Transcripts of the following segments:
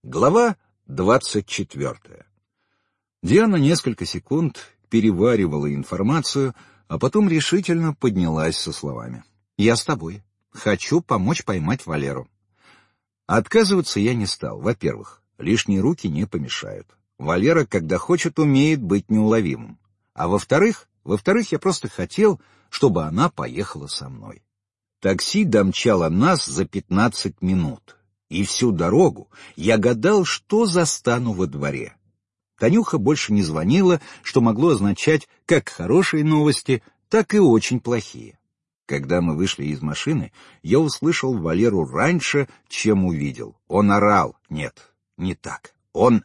Глава 24. Диана несколько секунд переваривала информацию, а потом решительно поднялась со словами. «Я с тобой. Хочу помочь поймать Валеру». Отказываться я не стал. Во-первых, лишние руки не помешают. Валера, когда хочет, умеет быть неуловимым. А во-вторых, я просто хотел, чтобы она поехала со мной. Такси домчало нас за 15 минут. И всю дорогу я гадал, что застану во дворе. Танюха больше не звонила, что могло означать как хорошие новости, так и очень плохие. Когда мы вышли из машины, я услышал Валеру раньше, чем увидел. Он орал. Нет, не так. Он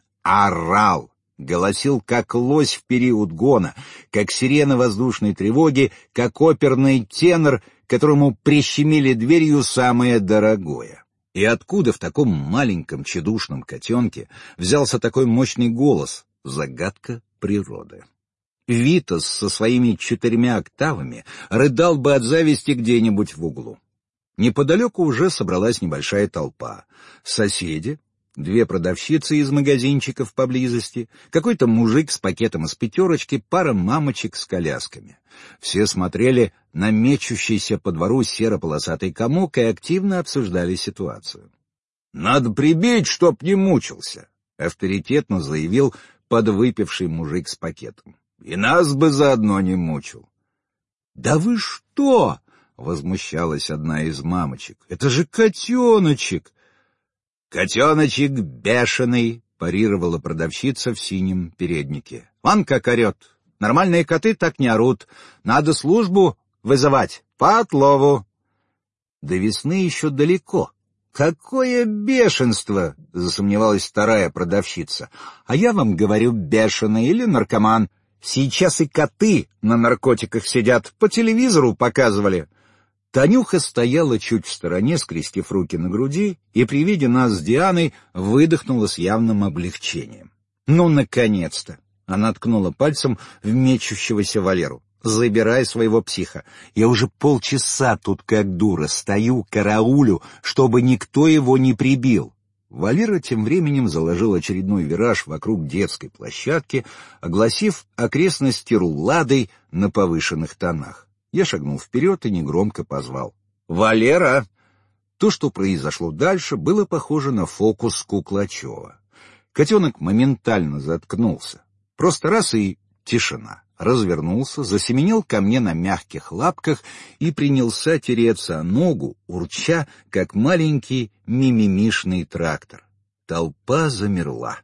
орал. Голосил, как лось в период гона, как сирена воздушной тревоги, как оперный тенор, которому прищемили дверью самое дорогое. И откуда в таком маленьком тщедушном котенке взялся такой мощный голос? Загадка природы. Витас со своими 4 октавами рыдал бы от зависти где-нибудь в углу. Неподалеку уже собралась небольшая толпа. Соседи, 2 продавщицы из магазинчиков поблизости, какой-то мужик с пакетом из пятерочки, пара мамочек с колясками. Все смотрели на мечущийся по двору серо-полосатый комок и активно обсуждали ситуацию. «Надо прибить, чтоб не мучился», — авторитетно заявил подвыпивший мужик с пакетом. «И нас бы заодно не мучил». «Да вы что?» — возмущалась одна из мамочек. «Это же котеночек!» «Котеночек бешеный», — парировала продавщица в синем переднике. «Вон как орет. Нормальные коты так не орут. Надо службу вызывать по отлову». «До весны еще далеко». «Какое бешенство!» — засомневалась вторая продавщица. «А я вам говорю, бешеный или наркоман. Сейчас и коты на наркотиках сидят, по телевизору показывали». Танюха стояла чуть в стороне, скрестив руки на груди, и при виде нас с Дианой выдохнула с явным облегчением. «Ну, наконец-то!» — она ткнула пальцем в мечущегося Валеру. «Забирай своего психа. Я уже полчаса тут как дура стою, караулю, чтобы никто его не прибил». Валера тем временем заложил очередной вираж вокруг детской площадки, огласив окрестности руладой на повышенных тонах. Я шагнул вперед и негромко позвал. «Валера!» То, что произошло дальше, было похоже на фокус Куклачева. Котенок моментально заткнулся. Просто раз и тишина. Развернулся, засеменил ко мне на мягких лапках и принялся тереться о ногу, урча, как маленький мимимишный трактор. Толпа замерла.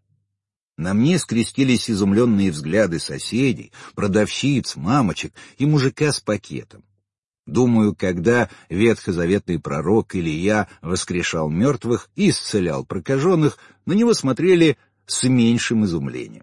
На мне скрестились изумленные взгляды соседей, продавщиц, мамочек и мужика с пакетом. Думаю, когда ветхозаветный пророк Илия воскрешал мертвых и исцелял прокаженных, на него смотрели с меньшим изумлением.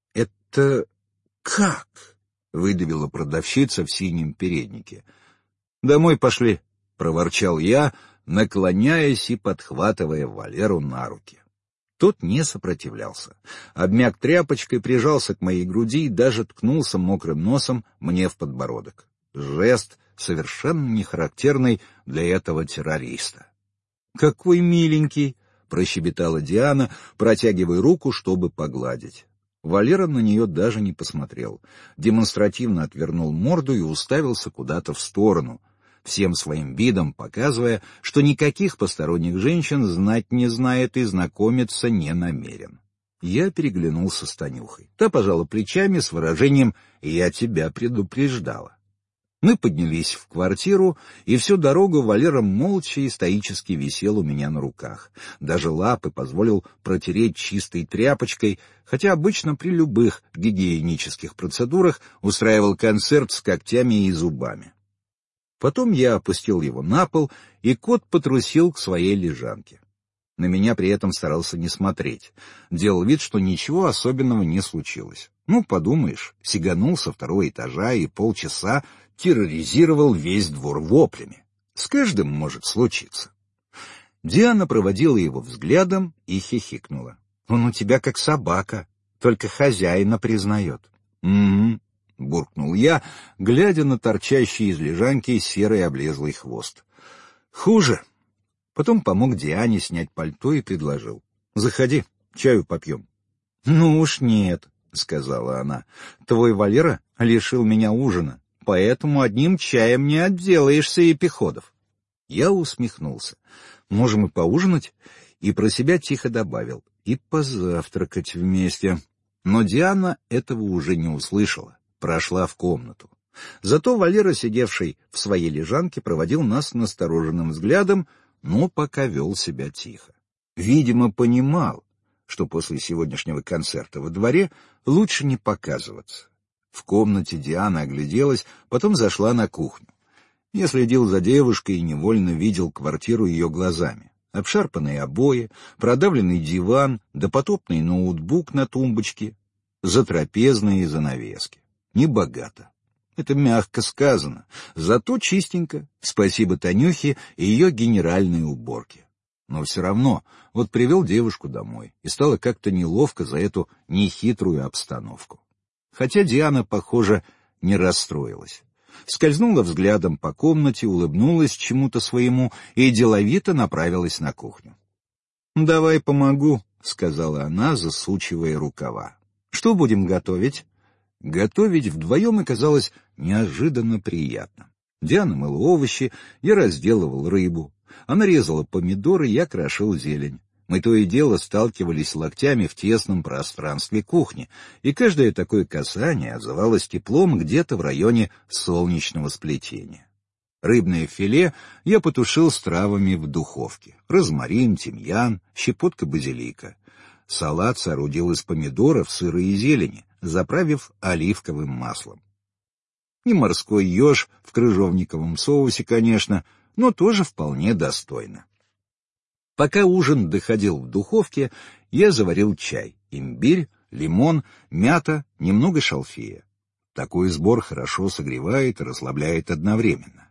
«Это как?» — выдавила продавщица в синем переднике. «Домой пошли», — проворчал я, наклоняясь и подхватывая Валеру на руки. Тот не сопротивлялся. Обмяк тряпочкой, прижался к моей груди и даже ткнулся мокрым носом мне в подбородок. Жест, совершенно не характерный для этого террориста. «Какой миленький!» — прощебетала Диана, протягивая руку, чтобы погладить. Валера на нее даже не посмотрел. Демонстративно отвернул морду и уставился куда-то в сторону, всем своим видом показывая, что никаких посторонних женщин знать не знает и знакомиться не намерен. Я переглянулся с Танюхой. Та пожала плечами с выражением «я тебя предупреждала». Мы поднялись в квартиру, и всю дорогу Валера молча и стоически висел у меня на руках. Даже лапы позволил протереть чистой тряпочкой, хотя обычно при любых гигиенических процедурах устраивал концерт с когтями и зубами. Потом я опустил его на пол, и кот потрусил к своей лежанке. На меня при этом старался не смотреть. Делал вид, что ничего особенного не случилось. Ну, подумаешь, сиганул со 2-го этажа и полчаса терроризировал весь двор воплями. С каждым может случиться. Диана проводила его взглядом и хихикнула. «Он у тебя как собака, только хозяина признает». «Угу», — буркнул я, глядя на торчащий из лежанки серый облезлый хвост. «Хуже». Потом помог Диане снять пальто и предложил. «Заходи, чаю попьем». «Ну уж нет», — сказала она. «Твой Валера лишил меня ужина, поэтому одним чаем не отделаешься, Епиходов». Я усмехнулся. «Можем и поужинать?» И про себя тихо добавил: «И позавтракать вместе». Но Диана этого уже не услышала, прошла в комнату. Зато Валера, сидевший в своей лежанке, проводил нас настороженным взглядом, но пока вел себя тихо. Видимо, понимал, что после сегодняшнего концерта во дворе лучше не показываться. В комнате Диана огляделась, потом зашла на кухню. Я следил за девушкой и невольно видел квартиру ее глазами. Обшарпанные обои, продавленный диван, допотопный ноутбук на тумбочке, затрапезные занавески. Небогато. Это мягко сказано, зато чистенько, спасибо Танюхе и ее генеральной уборке. Но все равно, вот привел девушку домой, и стало как-то неловко за эту нехитрую обстановку. Хотя Диана, похоже, не расстроилась. Скользнула взглядом по комнате, улыбнулась чему-то своему и деловито направилась на кухню. «Давай помогу», — сказала она, засучивая рукава. «Что будем готовить?» Готовить вдвоем оказалось неожиданно приятно. Диана мыла овощи, я разделывал рыбу. Она резала помидоры, я крошил зелень. Мы то и дело сталкивались локтями в тесном пространстве кухни, и каждое такое касание отзывалось теплом где-то в районе солнечного сплетения. Рыбное филе я потушил с травами в духовке. Розмарин, тимьян, щепотка базилика. Салат соорудил из помидоров, сыра и зелени, заправив оливковым маслом. Не морской еж в крыжовниковом соусе, конечно, но тоже вполне достойно. Пока ужин доходил в духовке, я заварил чай: имбирь, лимон, мята, немного шалфея. Такой сбор хорошо согревает и расслабляет одновременно.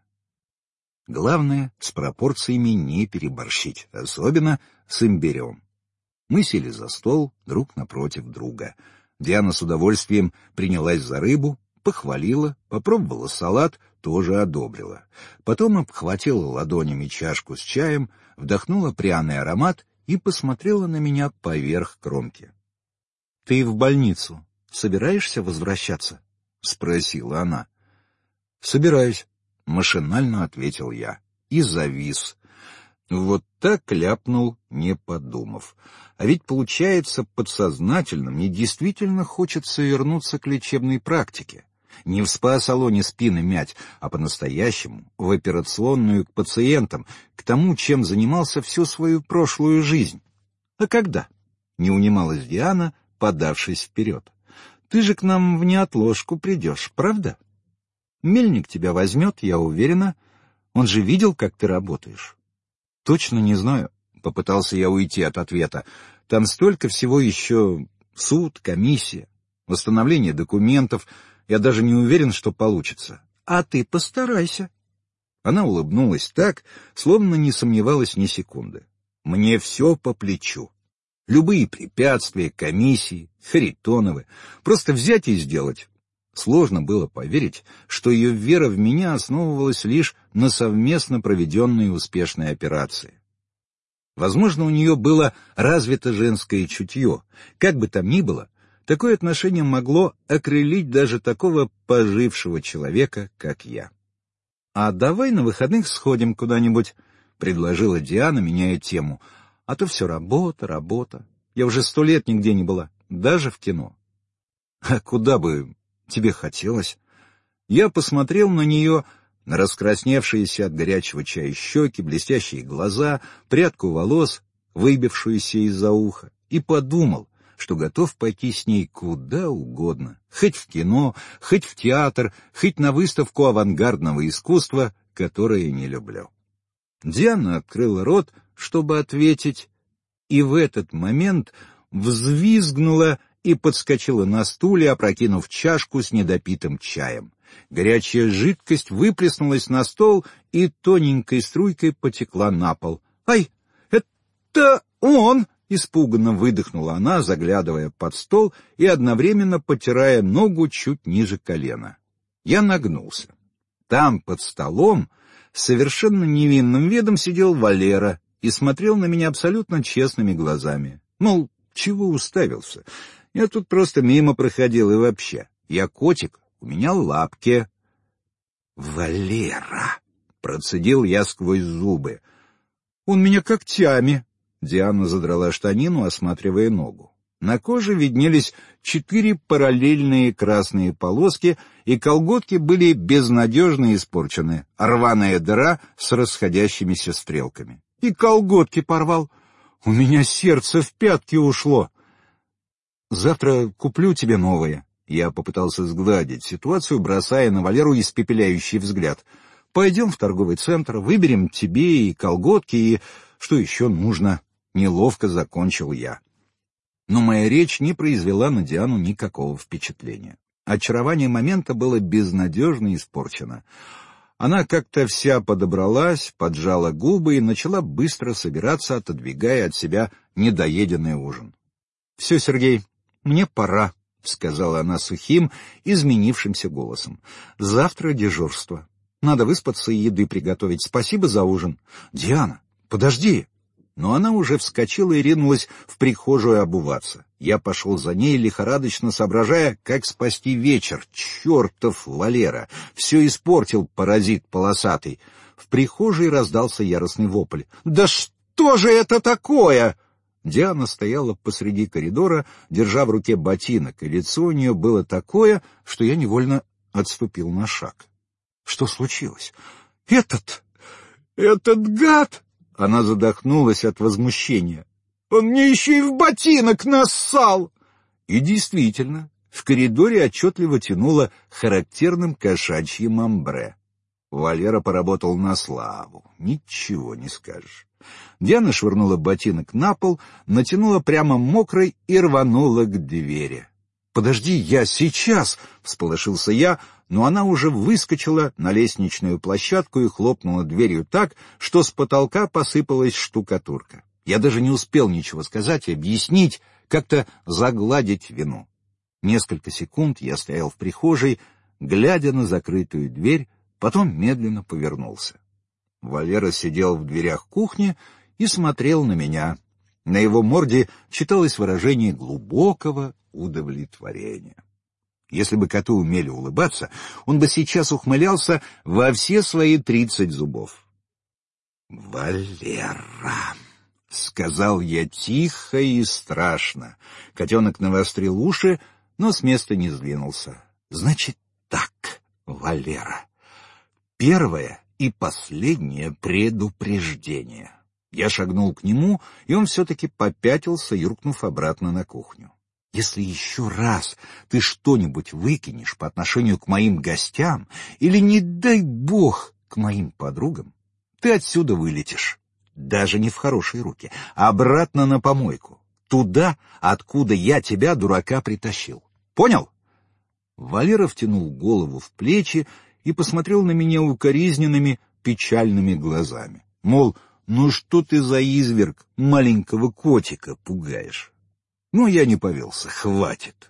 Главное, с пропорциями не переборщить, особенно с имбирем. Мы сели за стол друг напротив друга. Диана с удовольствием принялась за рыбу, похвалила, попробовала салат, тоже одобрила. Потом обхватила ладонями чашку с чаем, вдохнула пряный аромат и посмотрела на меня поверх кромки. — Ты в больницу собираешься возвращаться? — спросила она. — Собираюсь, — машинально ответил я и завис. Вот так ляпнул, не подумав. А ведь, получается, подсознательно мне действительно хочется вернуться к лечебной практике. Не в спа-салоне спины мять, а по-настоящему, в операционную, к пациентам, к тому, чем занимался всю свою прошлую жизнь. А когда? Не унималась Диана, подавшись вперед. Ты же к нам в неотложку придешь, правда? Мельник тебя возьмет, я уверена. Он же видел, как ты работаешь. Точно не знаю. Попытался я уйти от ответа. Там столько всего еще: суд, комиссия, восстановление документов. Я даже не уверен, что получится. А ты постарайся. Она улыбнулась так, словно не сомневалась ни секунды. Мне все по плечу. Любые препятствия, комиссии, Харитоновы. Просто взять и сделать. Сложно было поверить, что ее вера в меня основывалась лишь на совместно проведенной успешной операции. Возможно, у нее было развито женское чутье. Как бы там ни было, такое отношение могло окрылить даже такого пожившего человека, как я. — А давай на выходных сходим куда-нибудь, — предложила Диана, меняя тему. — А то все работа, работа. Я уже 100 лет нигде не была, даже в кино. — А куда бы тебе хотелось? Я посмотрел на нее, на раскрасневшиеся от горячего чая щеки, блестящие глаза, прядку волос, выбившуюся из-за уха, и подумал, что готов пойти с ней куда угодно, хоть в кино, хоть в театр, хоть на выставку авангардного искусства, которое не люблю. Диана открыла рот, чтобы ответить, и в этот момент взвизгнула и подскочила на стуле, опрокинув чашку с недопитым чаем. Горячая жидкость выплеснулась на стол и тоненькой струйкой потекла на пол. «Ай, это он!» — испуганно выдохнула она, заглядывая под стол и одновременно потирая ногу чуть ниже колена. Я нагнулся. Там, под столом, с совершенно невинным видом сидел Валера и смотрел на меня абсолютно честными глазами. Мол, Чего уставился? Я тут просто мимо проходил и вообще. Я котик, у меня лапки. Валера! Процедил я сквозь зубы. Он меня когтями. Диана задрала штанину, осматривая ногу. На коже виднелись 4 параллельные красные полоски, и колготки были безнадежно испорчены. Рваная дыра с расходящимися стрелками. И колготки порвал. У меня сердце в пятки ушло. Завтра куплю тебе новые. Я попытался сгладить ситуацию, бросая на Валеру испепеляющий взгляд. Пойдем в торговый центр, выберем тебе и колготки, и что еще нужно. Неловко закончил я. Но моя речь не произвела на Диану никакого впечатления. Очарование момента было безнадежно испорчено. Она как-то вся подобралась, поджала губы и начала быстро собираться, отодвигая от себя недоеденный ужин. — Все, Сергей, мне пора, — сказала она сухим, изменившимся голосом. — Завтра дежурство. Надо выспаться и еды приготовить. Спасибо за ужин. — Диана, подожди! Но она уже вскочила и ринулась в прихожую обуваться. Я пошел за ней, лихорадочно соображая, как спасти вечер. Чертов Валера! Все испортил, паразит полосатый. В прихожей раздался яростный вопль. «Да что же это такое?» Диана стояла посреди коридора, держа в руке ботинок, и лицо у нее было такое, что я невольно отступил на шаг. Что случилось? Этот гад! Она задохнулась от возмущения. Он мне еще и в ботинок нассал! И действительно, в коридоре отчетливо тянуло характерным кошачьим амбре. Валера поработал на славу, ничего не скажешь. Диана швырнула ботинок на пол, натянула прямо мокрой и рванула к двери. «Подожди, я сейчас!» — всполошился я, но она уже выскочила на лестничную площадку и хлопнула дверью так, что с потолка посыпалась штукатурка. Я даже не успел ничего сказать и объяснить, как-то загладить вину. Несколько секунд я стоял в прихожей, глядя на закрытую дверь, потом медленно повернулся. Валера сидел в дверях кухни и смотрел на меня. На его морде читалось выражение глубокого удовлетворения. Если бы коты умели улыбаться, он бы сейчас ухмылялся во все свои 30 зубов. «Валера!» — сказал я тихо и страшно. Котенок навострил уши, но с места не сдвинулся. «Значит так, Валера. Первое и последнее предупреждение». Я шагнул к нему, и он все-таки попятился, юркнув обратно на кухню. «Если еще раз ты что-нибудь выкинешь по отношению к моим гостям или, не дай бог, к моим подругам, ты отсюда вылетишь, даже не в хорошие руки, а обратно на помойку, туда, откуда я тебя, дурака, притащил. Понял?» Валера втянул голову в плечи и посмотрел на меня укоризненными, печальными глазами. Мол, ну что ты за изверг маленького котика пугаешь? Но я не повелся, хватит.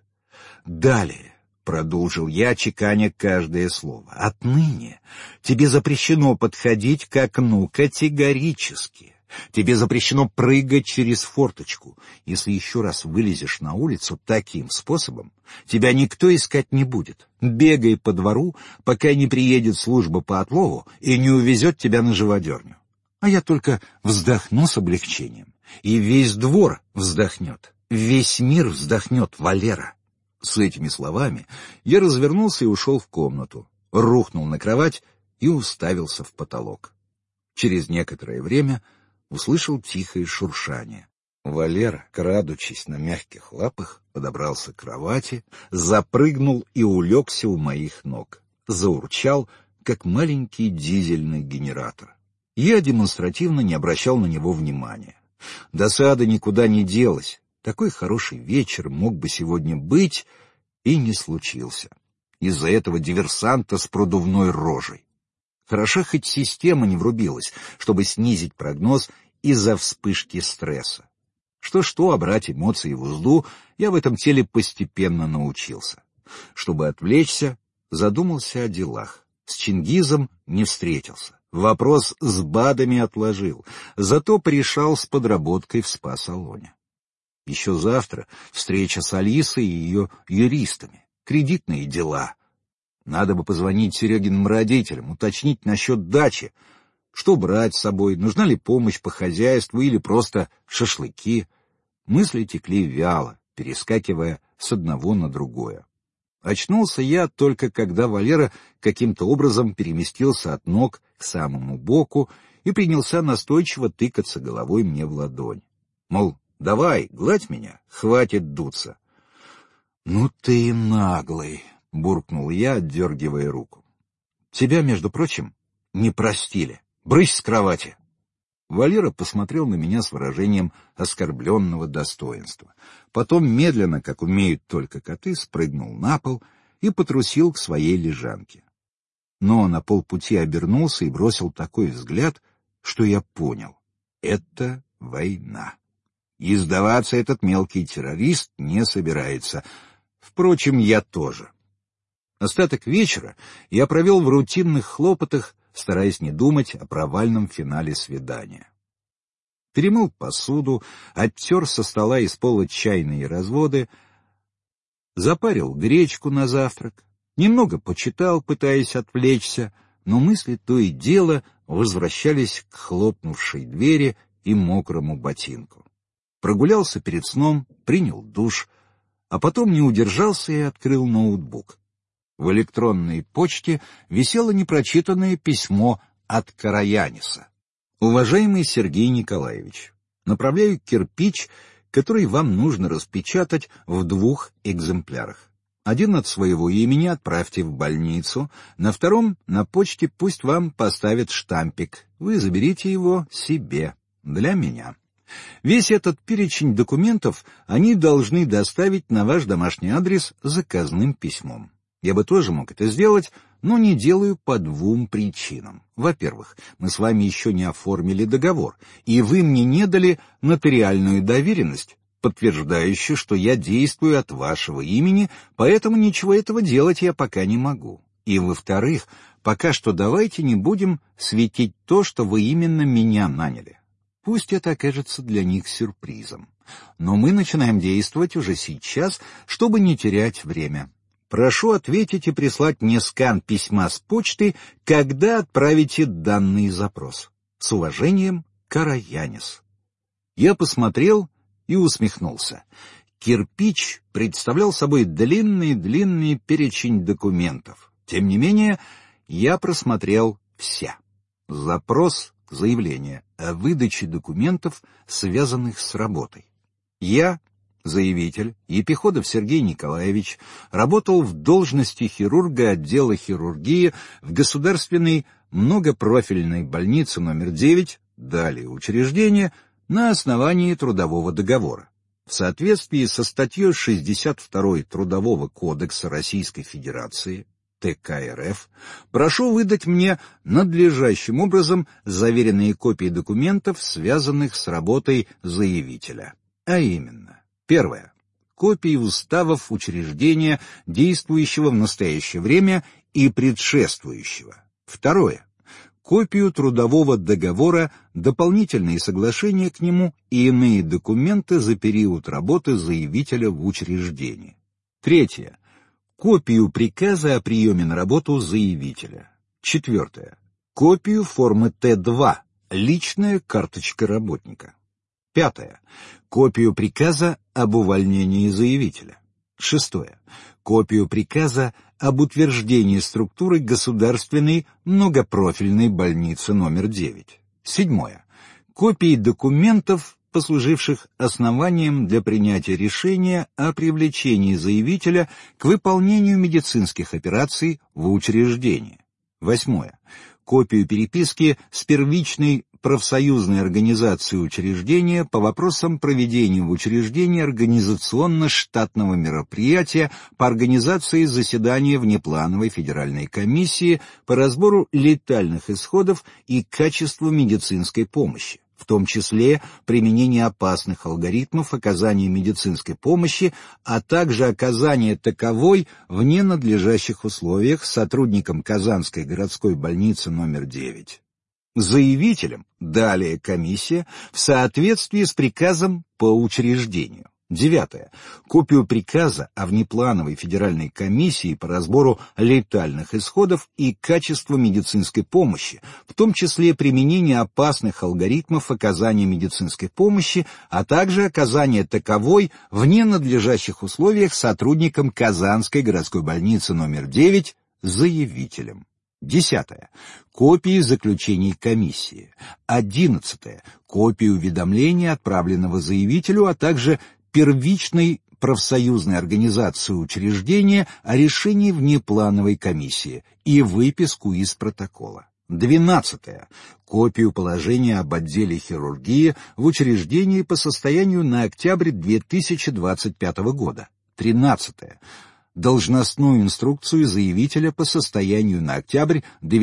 Далее, — продолжил я, чеканя каждое слово, — отныне тебе запрещено подходить к окну категорически. Тебе запрещено прыгать через форточку. Если еще раз вылезешь на улицу таким способом, тебя никто искать не будет. Бегай по двору, пока не приедет служба по отлову и не увезет тебя на живодерню. А я только вздохну с облегчением. И весь двор вздохнет. Весь мир вздохнет, Валера. С этими словами я развернулся и ушел в комнату, рухнул на кровать и уставился в потолок. Через некоторое время услышал тихое шуршание. Валера, крадучись на мягких лапах, подобрался к кровати, запрыгнул и улегся у моих ног. Заурчал, как маленький дизельный генератор. Я демонстративно не обращал на него внимания. Досада никуда не делась. Такой хороший вечер мог бы сегодня быть, и не случился. Из-за этого диверсанта с продувной рожей. Хороша хоть система не врубилась, чтобы снизить прогноз из-за вспышки стресса. Что-что, а брать эмоции в узду я в этом теле постепенно научился. Чтобы отвлечься, задумался о делах. С Чингизом не встретился. Вопрос с БАДами отложил, зато порешал с подработкой в спа-салоне. Еще завтра встреча с Алисой и ее юристами, кредитные дела. Надо бы позвонить Серегиным родителям, уточнить насчет дачи. Что брать с собой, нужна ли помощь по хозяйству или просто шашлыки. Мысли текли вяло, перескакивая с одного на другое. Очнулся я только когда Валера каким-то образом переместился от ног к самому боку и принялся настойчиво тыкаться головой мне в ладонь. Мол, давай, гладь меня, хватит дуться. «Ну ты и наглый», — буркнул я, отдергивая руку. «Тебя, между прочим, не простили. Брысь с кровати!» Валера посмотрел на меня с выражением оскорбленного достоинства. Потом медленно, как умеют только коты, спрыгнул на пол и потрусил к своей лежанке. Но на полпути обернулся и бросил такой взгляд, что я понял — это война. И сдаваться этот мелкий террорист не собирается. Впрочем, я тоже. Остаток вечера я провел в рутинных хлопотах, стараясь не думать о провальном финале свидания. Перемыл посуду, оттер со стола и с пола чайные разводы, запарил гречку на завтрак, немного почитал, пытаясь отвлечься, но мысли то и дело возвращались к хлопнувшей двери и мокрому ботинку. Прогулялся перед сном, принял душ, а потом не удержался и открыл ноутбук. В электронной почте висело непрочитанное письмо от Караяниса. «Уважаемый Сергей Николаевич, направляю кирпич, который вам нужно распечатать в 2 экземплярах. Один от своего имени отправьте в больницу, на втором на почте пусть вам поставят штампик. Вы заберите его себе, для меня. Весь этот перечень документов они должны доставить на ваш домашний адрес заказным письмом. Я бы тоже мог это сделать, но не делаю по 2 причинам. Во-первых, мы с вами еще не оформили договор, и вы мне не дали нотариальную доверенность, подтверждающую, что я действую от вашего имени, поэтому ничего этого делать я пока не могу. И во-вторых, пока что давайте не будем светить то, что вы именно меня наняли. Пусть это окажется для них сюрпризом. Но мы начинаем действовать уже сейчас, чтобы не терять время. Прошу ответить и прислать мне скан письма с почты, когда отправите данный запрос. С уважением, Караянис». Я посмотрел и усмехнулся. Кирпич представлял собой длинный перечень документов. Тем не менее, я просмотрел все. Запрос, заявление о выдаче документов, связанных с работой. Я, заявитель, Епиходов Сергей Николаевич, работал в должности хирурга отдела хирургии в Государственной многопрофильной больнице номер 9, далее учреждение, на основании трудового договора. В соответствии со статьей 62 Трудового кодекса Российской Федерации, ТК РФ, прошу выдать мне надлежащим образом заверенные копии документов, связанных с работой заявителя. А именно: первое. Копии уставов учреждения, действующего в настоящее время и предшествующего. Второе. Копию трудового договора, дополнительные соглашения к нему и иные документы за период работы заявителя в учреждении. Третье. Копию приказа о приеме на работу заявителя. Четвертое. Копию формы Т2, личная карточка работника. Пятое. Копию приказа об увольнении заявителя. Шестое. Копию приказа об утверждении структуры Государственной многопрофильной больницы номер 9. Седьмое. Копии документов, послуживших основанием для принятия решения о привлечении заявителя к выполнению медицинских операций в учреждении. Восьмое. Копию переписки с первичной профсоюзной организацией учреждения по вопросам проведения в учреждении организационно-штатного мероприятия по организации заседания внеплановой федеральной комиссии по разбору летальных исходов и качеству медицинской помощи, в том числе применение опасных алгоритмов оказания медицинской помощи, а также оказание таковой в ненадлежащих условиях сотрудникам Казанской городской больницы номер 9. Заявителям далее комиссия в соответствии с приказом по учреждению. 9. Копию приказа о внеплановой федеральной комиссии по разбору летальных исходов и качеству медицинской помощи, в том числе применение опасных алгоритмов оказания медицинской помощи, а также оказание таковой в ненадлежащих условиях сотрудникам Казанской городской больницы номер 9 заявителем. 10. Копии заключений комиссии. 11. Копии уведомления, отправленного заявителю, а также первичной профсоюзной организации учреждения о решении внеплановой комиссии и выписку из протокола. 12. Копию положения об отделе хирургии в учреждении по состоянию на октябрь 2025 года. 13. Должностную инструкцию заявителя по состоянию на октябрь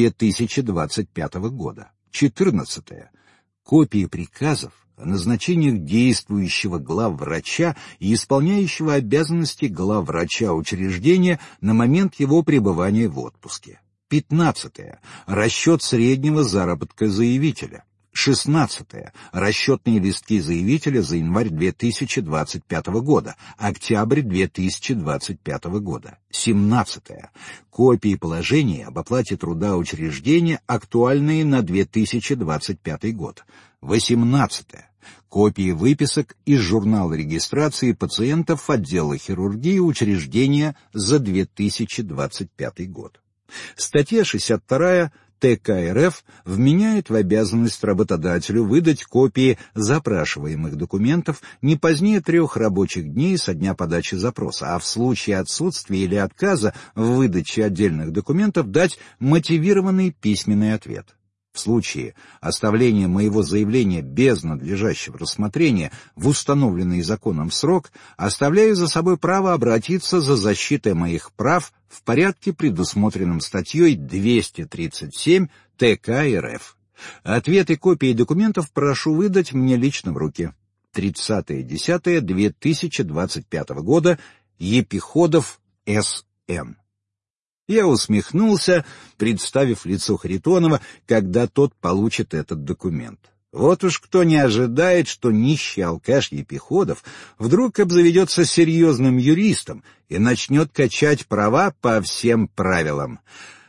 2025 года. 14. Копии приказов о назначениях действующего главврача и исполняющего обязанности главврача учреждения на момент его пребывания в отпуске. 15. Расчет среднего заработка заявителя. 16. Расчетные листки заявителя за январь 2025 года, октябрь 2025 года. 17. Копии положений об оплате труда учреждения, актуальные на 2025 год. 18. Копии выписок из журнала регистрации пациентов отдела хирургии учреждения за 2025 год. Статья 62 ТК РФ вменяет в обязанность работодателю выдать копии запрашиваемых документов не позднее 3 рабочих дней со дня подачи запроса, а в случае отсутствия или отказа в выдаче отдельных документов дать мотивированный письменный ответ. В случае оставления моего заявления без надлежащего рассмотрения в установленный законом срок, оставляю за собой право обратиться за защитой моих прав в порядке, предусмотренном статьей 237 ТК РФ. Ответы, копии документов прошу выдать мне лично в руки. 30.10.2025 года. Епиходов С.Н. Я усмехнулся, представив лицо Харитонова, когда тот получит этот документ. Вот уж кто не ожидает, что нищий алкаш Епиходов вдруг обзаведется серьезным юристом и начнет качать права по всем правилам.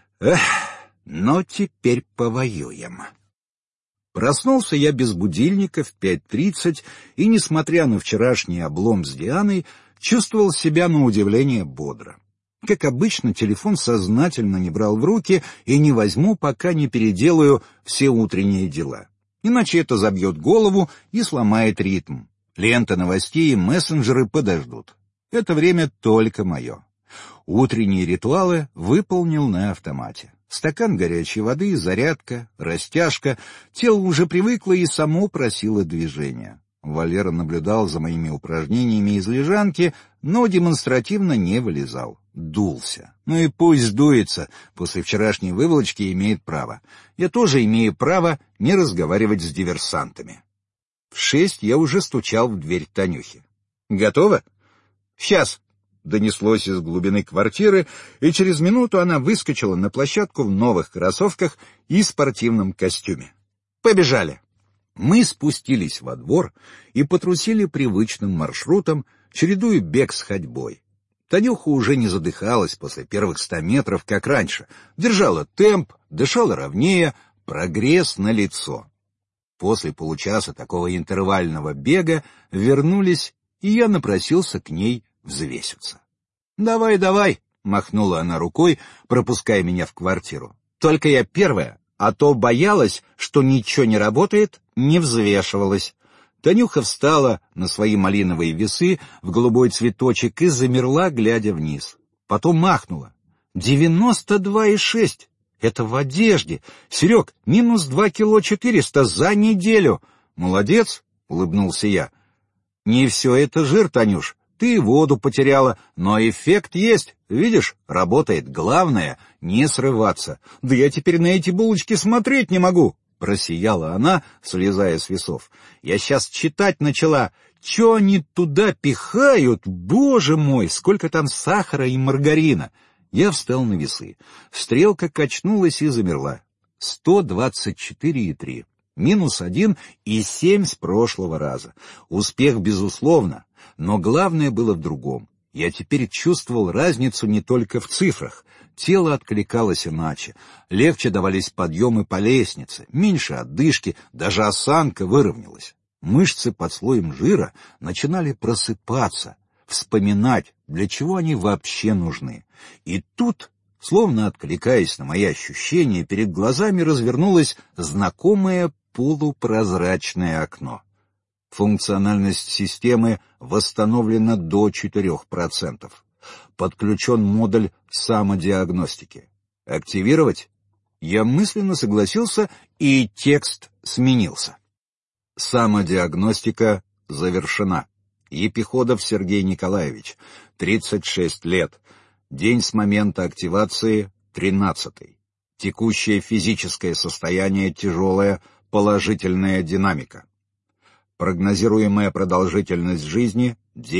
Но теперь повоюем. Проснулся я без будильника в 5:30 и, несмотря на вчерашний облом с Дианой, чувствовал себя на удивление бодро. Как обычно, телефон сознательно не брал в руки и не возьму, пока не переделаю все утренние дела. Иначе это забьет голову и сломает ритм. Лента новостей и мессенджеры подождут. Это время только мое. Утренние ритуалы выполнил на автомате. Стакан горячей воды, зарядка, растяжка. Тело уже привыкло и само просило движения. Валера наблюдал за моими упражнениями из лежанки, но демонстративно не вылезал. Дулся. Ну и пусть дуется, после вчерашней выволочки имеет право. Я тоже имею право не разговаривать с диверсантами. В 6 я уже стучал в дверь Танюхи. «Готово?» «Сейчас», — донеслось из глубины квартиры, и через минуту она выскочила на площадку в новых кроссовках и спортивном костюме. «Побежали!» Мы спустились во двор и потрусили привычным маршрутом, чередуя бег с ходьбой. Танюха уже не задыхалась после первых 100 метров, как раньше, держала темп, дышала ровнее, прогресс налицо. После получаса такого интервального бега вернулись, и я напросился к ней взвеситься. «Давай, давай», — махнула она рукой, пропуская меня в квартиру. «Только я первая, а то боялась, что ничего не работает, не взвешивалась». Танюха встала на свои малиновые весы в голубой цветочек и замерла, глядя вниз. Потом махнула. 92,6. Это в одежде. Серег, минус 2 кило 400 за неделю. Молодец, улыбнулся я. Не все это жир, Танюш. Ты воду потеряла, но эффект есть. Видишь, работает. Главное — не срываться. Да я теперь на эти булочки смотреть не могу. Просияла она, слезая с весов. Я сейчас читать начала. Чё они туда пихают? Боже мой, сколько там сахара и маргарина! Я встал на весы. Стрелка качнулась и замерла. 124,3. -1 и 7 с прошлого раза. Успех, безусловно. Но главное было в другом. Я теперь чувствовал разницу не только в цифрах. Тело откликалось иначе. Легче давались подъемы по лестнице, меньше отдышки, даже осанка выровнялась. Мышцы под слоем жира начинали просыпаться, вспоминать, для чего они вообще нужны. И тут, словно откликаясь на мои ощущения, перед глазами развернулось знакомое полупрозрачное окно. Функциональность системы восстановлена до 4%. Подключен модуль самодиагностики. Активировать? Я мысленно согласился, и текст сменился. Самодиагностика завершена. Епиходов Сергей Николаевич, 36 лет. День с момента активации 13. Текущее физическое состояние тяжелое, положительная динамика. Прогнозируемая продолжительность жизни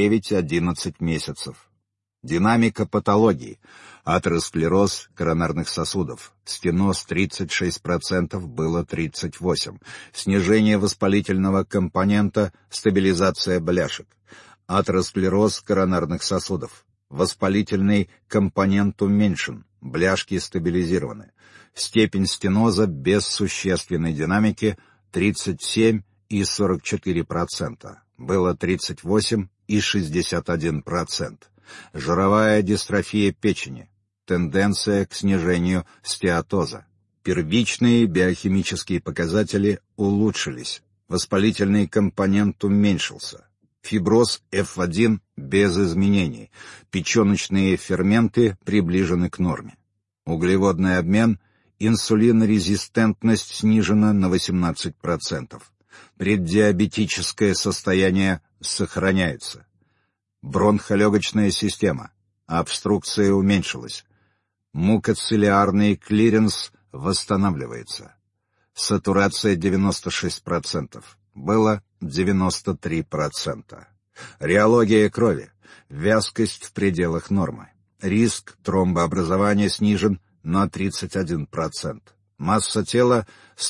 9-11 месяцев. Динамика патологии. Атеросклероз коронарных сосудов. Стеноз 36%, было 38%. Снижение воспалительного компонента, стабилизация бляшек. Атеросклероз коронарных сосудов. Воспалительный компонент уменьшен, бляшки стабилизированы. Степень стеноза без существенной динамики 37 и 44%, было 38 и 61%. Жировая дистрофия печени, тенденция к снижению стеатоза. Первичные биохимические показатели улучшились, воспалительный компонент уменьшился. Фиброз F1 без изменений, печеночные ферменты приближены к норме. Углеводный обмен, инсулинорезистентность снижена на 18%. Преддиабетическое состояние сохраняется. Бронхолегочная система. Обструкция уменьшилась. Мукоцилиарный клиренс восстанавливается. Сатурация 96%. Было 93%. Реология крови. Вязкость в пределах нормы. Риск тромбообразования снижен на 31%. Масса тела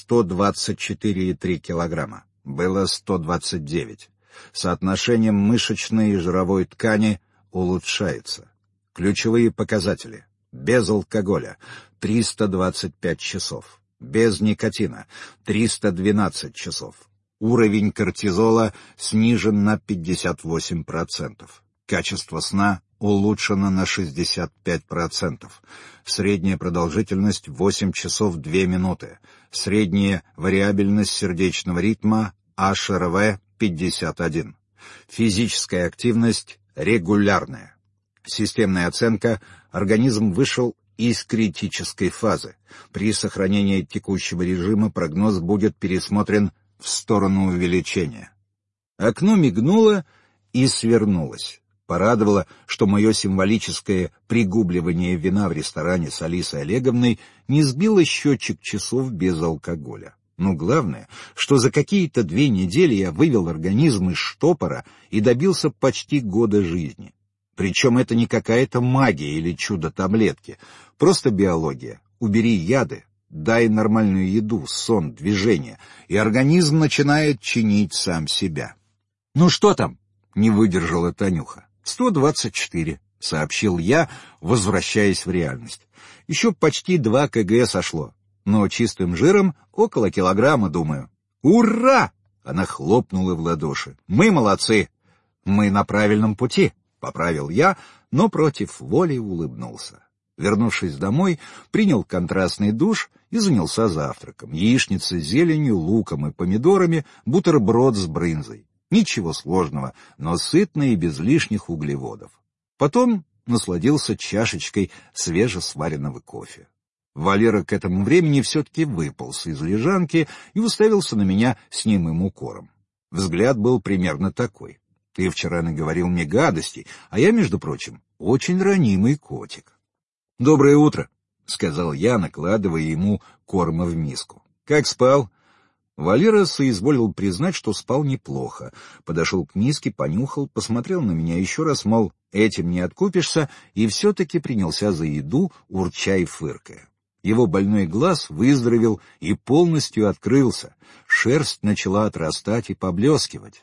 124,3 килограмма. Было 129. Соотношение мышечной и жировой ткани улучшается. Ключевые показатели. Без алкоголя 325 часов. Без никотина 312 часов. Уровень кортизола снижен на 58%. Качество сна улучшено на 65%. Средняя продолжительность 8 часов 2 минуты. Средняя вариабельность сердечного ритма HRV 51. Физическая активность регулярная. Системная оценка. Организм вышел из критической фазы. При сохранении текущего режима прогноз будет пересмотрен в сторону увеличения. Окно мигнуло и свернулось. Порадовало, что мое символическое пригубливание вина в ресторане с Алисой Олеговной не сбило счетчик часов без алкоголя. Но главное, что за какие-то 2 недели я вывел организм из штопора и добился почти года жизни. Причем это не какая-то магия или чудо-таблетки, просто биология. Убери яды, дай нормальную еду, сон, движение, и организм начинает чинить сам себя. «Ну что там?» — не выдержала Танюха. 124, сообщил я, возвращаясь в реальность. Еще почти 2 кг сошло, но чистым жиром около килограмма, думаю. Ура! Она хлопнула в ладоши. Мы молодцы! Мы на правильном пути, поправил я, но против воли улыбнулся. Вернувшись домой, принял контрастный душ и занялся завтраком. Яичница с зеленью, луком и помидорами, бутерброд с брынзой. Ничего сложного, но сытно и без лишних углеводов. Потом насладился чашечкой свежесваренного кофе. Валера к этому времени все-таки выполз из лежанки и уставился на меня с немым укором. Взгляд был примерно такой. Ты вчера наговорил мне гадостей, а я, между прочим, очень ранимый котик. «Доброе утро», — сказал я, накладывая ему корма в миску. «Как спал?» Валера соизволил признать, что спал неплохо. Подошел к миске, понюхал, посмотрел на меня еще раз, мол, этим не откупишься, и все-таки принялся за еду, урча и фыркая. Его больной глаз выздоровел и полностью открылся. Шерсть начала отрастать и поблескивать.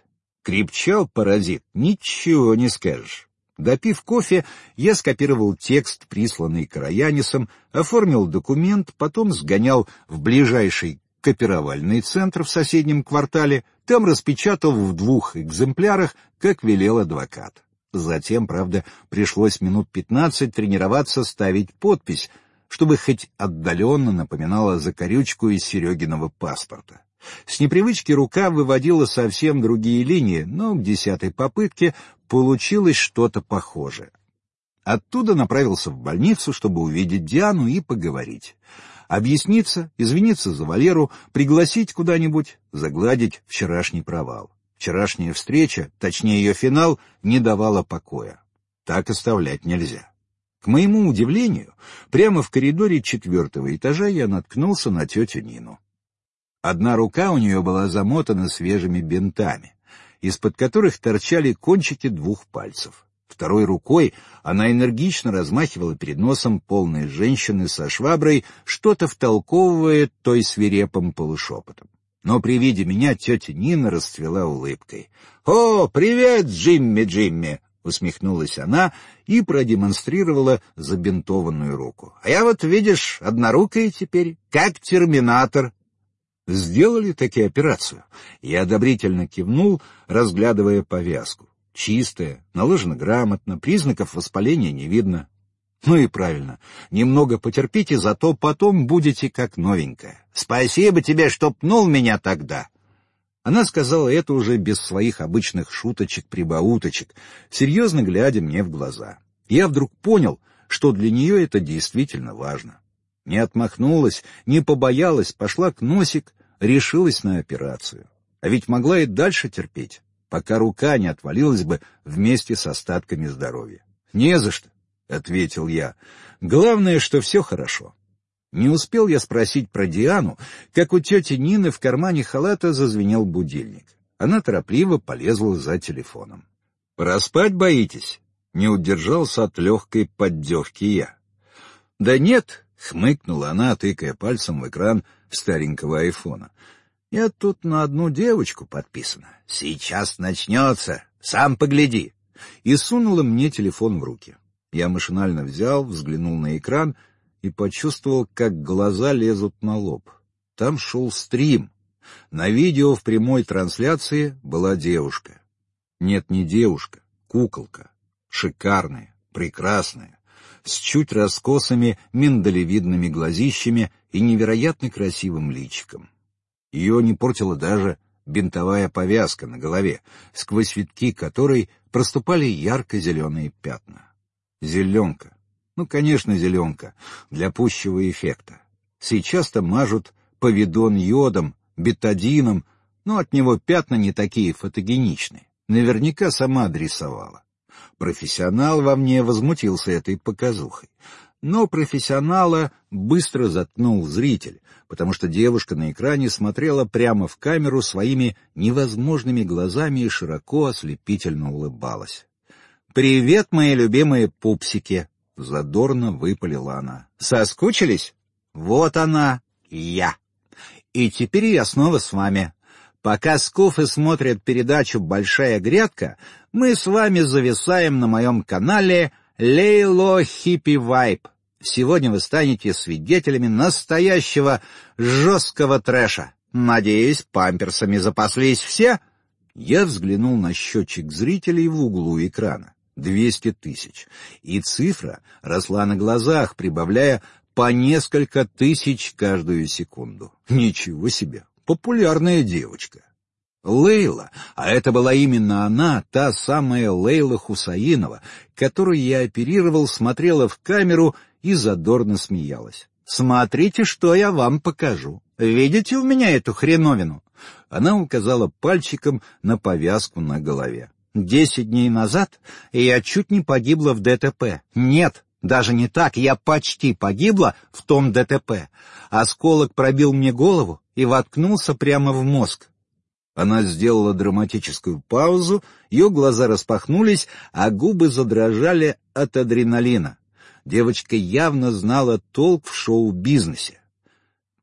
Крепчал паразит, ничего не скажешь. Допив кофе, я скопировал текст, присланный Караянисом, оформил документ, потом сгонял в ближайший копировальный центр в соседнем квартале, там распечатал в 2 экземплярах, как велел адвокат. Затем, правда, пришлось минут 15 тренироваться ставить подпись, чтобы хоть отдаленно напоминала закорючку из Серегиного паспорта. С непривычки рука выводила совсем другие линии, но к 10-й попытке получилось что-то похожее. Оттуда направился в больницу, чтобы увидеть Диану и поговорить. Объясниться, извиниться за Валеру, пригласить куда-нибудь, загладить вчерашний провал. Вчерашняя встреча, точнее ее финал, не давала покоя. Так оставлять нельзя. К моему удивлению, прямо в коридоре 4-го этажа я наткнулся на тетю Нину. Одна рука у нее была замотана свежими бинтами, из-под которых торчали кончики 2 пальцев. Второй рукой она энергично размахивала перед носом полной женщины со шваброй, что-то втолковывая той свирепым полушепотом. Но при виде меня тетя Нина расцвела улыбкой. «О, привет, Джимми!» — усмехнулась она и продемонстрировала забинтованную руку. «А я вот, видишь, однорукая теперь, как терминатор». «Сделали таки операцию?» Я одобрительно кивнул, разглядывая повязку. Чистая, наложена грамотно, признаков воспаления не видно. Ну и правильно, немного потерпите, зато потом будете как новенькая. Спасибо тебе, что пнул меня тогда. Она сказала это уже без своих обычных шуточек-прибауточек, серьезно глядя мне в глаза. Я вдруг понял, что для нее это действительно важно. Не отмахнулась, не побоялась, пошла к Носик, решилась на операцию. А ведь могла и дальше терпеть, пока рука не отвалилась бы вместе с остатками здоровья. «Не за что», — ответил я. «Главное, что все хорошо». Не успел я спросить про Диану, как у тети Нины в кармане халата зазвенел будильник. Она торопливо полезла за телефоном. «Проспать боитесь?» — не удержался от легкой поддевки я. «Да нет», — хмыкнула она, тыкая пальцем в экран старенького айфона. «Я тут на одну девочку подписана. Сейчас начнется, сам погляди». И сунула мне телефон в руки. Я машинально взял, взглянул на экран и почувствовал, как глаза лезут на лоб. Там шел стрим. На видео в прямой трансляции была девушка. Нет, не девушка, куколка. Шикарная, прекрасная, с чуть раскосыми миндалевидными глазищами и невероятно красивым личиком. Ее не портила даже бинтовая повязка на голове, сквозь витки которой проступали ярко-зеленые пятна. Зеленка. Ну, конечно, зеленка, для пущего эффекта. Сейчас-то мажут повидон йодом, бетадином, но от него пятна не такие фотогеничные. Наверняка сама адресовала. Профессионал во мне возмутился этой показухой. Но профессионала быстро заткнул зритель, потому что девушка на экране смотрела прямо в камеру своими невозможными глазами и широко ослепительно улыбалась. «Привет, мои любимые пупсики!» — задорно выпалила она. «Соскучились? Вот она, я. И теперь я снова с вами. Пока скуфы смотрят передачу «Большая грядка», мы с вами зависаем на моем канале «Лейло Хиппи Вайб». Сегодня вы станете свидетелями настоящего жесткого трэша. Надеюсь, памперсами запаслись все?» Я взглянул на счетчик зрителей в углу экрана. 200 тысяч. И цифра росла на глазах, прибавляя по несколько тысяч каждую секунду. Ничего себе! Популярная девочка. Лейла, а это была именно она, та самая Лейла Хусаинова, которую я оперировал, смотрела в камеру и задорно смеялась. «Смотрите, что я вам покажу. Видите у меня эту хреновину?» Она указала пальчиком на повязку на голове. 10 дней назад я чуть не погибла в ДТП. Нет, даже не так, я почти погибла в том ДТП. Осколок пробил мне голову и воткнулся прямо в мозг. Она сделала драматическую паузу, ее глаза распахнулись, а губы задрожали от адреналина. Девочка явно знала толк в шоу-бизнесе.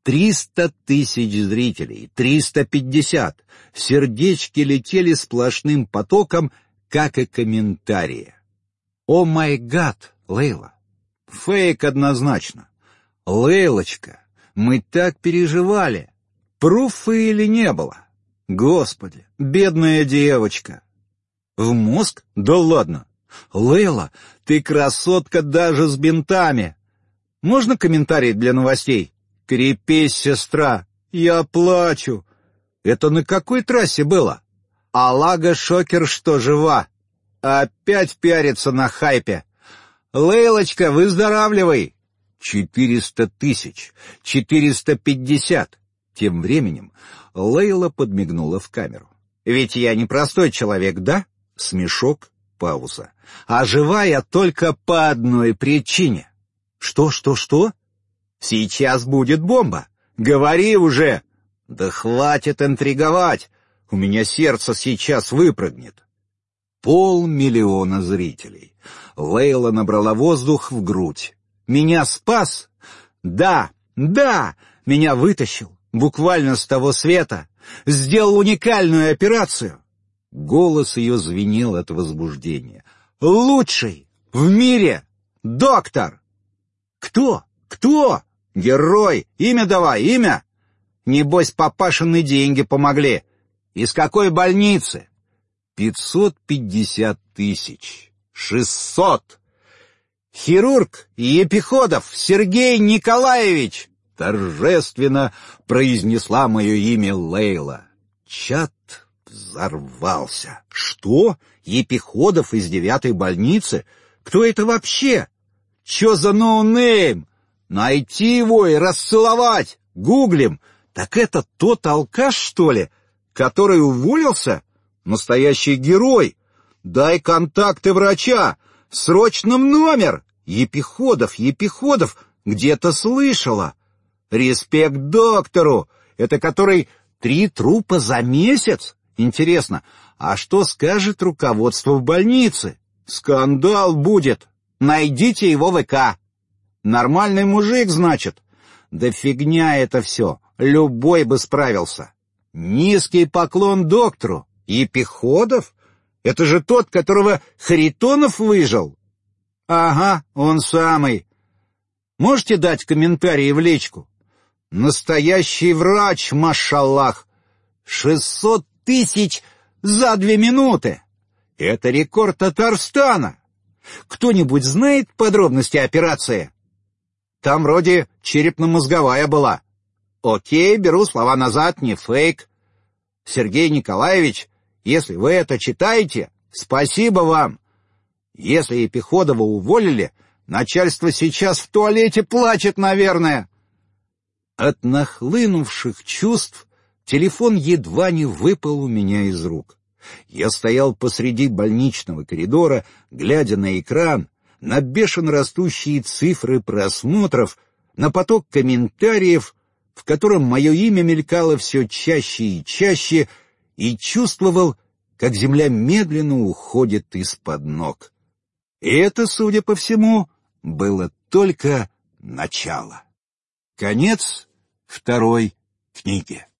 300 тысяч зрителей, 350. Сердечки летели сплошным потоком, как и комментарии. «О май гад, Лейла!» Фейк однозначно. «Лейлочка, мы так переживали. Пруфа или не было? Господи, бедная девочка!» В мозг? Да ладно! «Лейла, ты красотка даже с бинтами!» Можно комментарий для новостей? «Крепись, сестра, я плачу». Это на какой трассе было? Алага Шокер что, жива? Опять пиарится на хайпе. «Лейлочка, выздоравливай!» 400 тысяч, 450. Тем временем Лейла подмигнула в камеру. «Ведь я не простой человек, да?» Смешок, пауза. «А жива я только по одной причине». «Что? «Сейчас будет бомба. Говори уже!» «Да хватит интриговать! У меня сердце сейчас выпрыгнет». 500 000 зрителей. Лейла набрала воздух в грудь. «Меня спас?» «Да, меня вытащил, буквально с того света. Сделал уникальную операцию». Голос ее звенел от возбуждения. «Лучший в мире доктор!» «Кто? Герой! Имя давай, имя!» «Небось, папашины деньги помогли. Из какой больницы?» 550 тысяч. 600. «Хирург Епиходов Сергей Николаевич!» Торжественно произнесла мое имя Лейла. Чат взорвался. «Что? Епиходов из 9-й больницы? Кто это вообще? Чё за ноунейм? Найти его и расцеловать! Гуглим! Так это тот алкаш, что ли, который уволился? Настоящий герой! Дай контакты врача! Срочно номер! Епиходов, где-то слышала! Респект доктору! Это который 3 трупа за месяц? Интересно, а что скажет руководство в больнице? Скандал будет! Найдите его в ВК! Нормальный мужик, значит? Да фигня это все, любой бы справился. Низкий поклон доктору. Епиходов? Это же тот, которого Харитонов выжил? Ага, он самый. Можете дать комментарии в личку? Настоящий врач, машаллах. 600 тысяч за 2 минуты. Это рекорд Татарстана. Кто-нибудь знает подробности операции? Там вроде черепно-мозговая была. Окей, беру слова назад, не фейк. Сергей Николаевич, если вы это читаете, спасибо вам. Если Епиходова уволили, начальство сейчас в туалете плачет, наверное. От нахлынувших чувств телефон едва не выпал у меня из рук. Я стоял посреди больничного коридора, глядя на экран, на бешено растущие цифры просмотров, на поток комментариев, в котором мое имя мелькало все чаще и чаще, и чувствовал, как земля медленно уходит из-под ног. И это, судя по всему, было только начало. Конец 2 книги.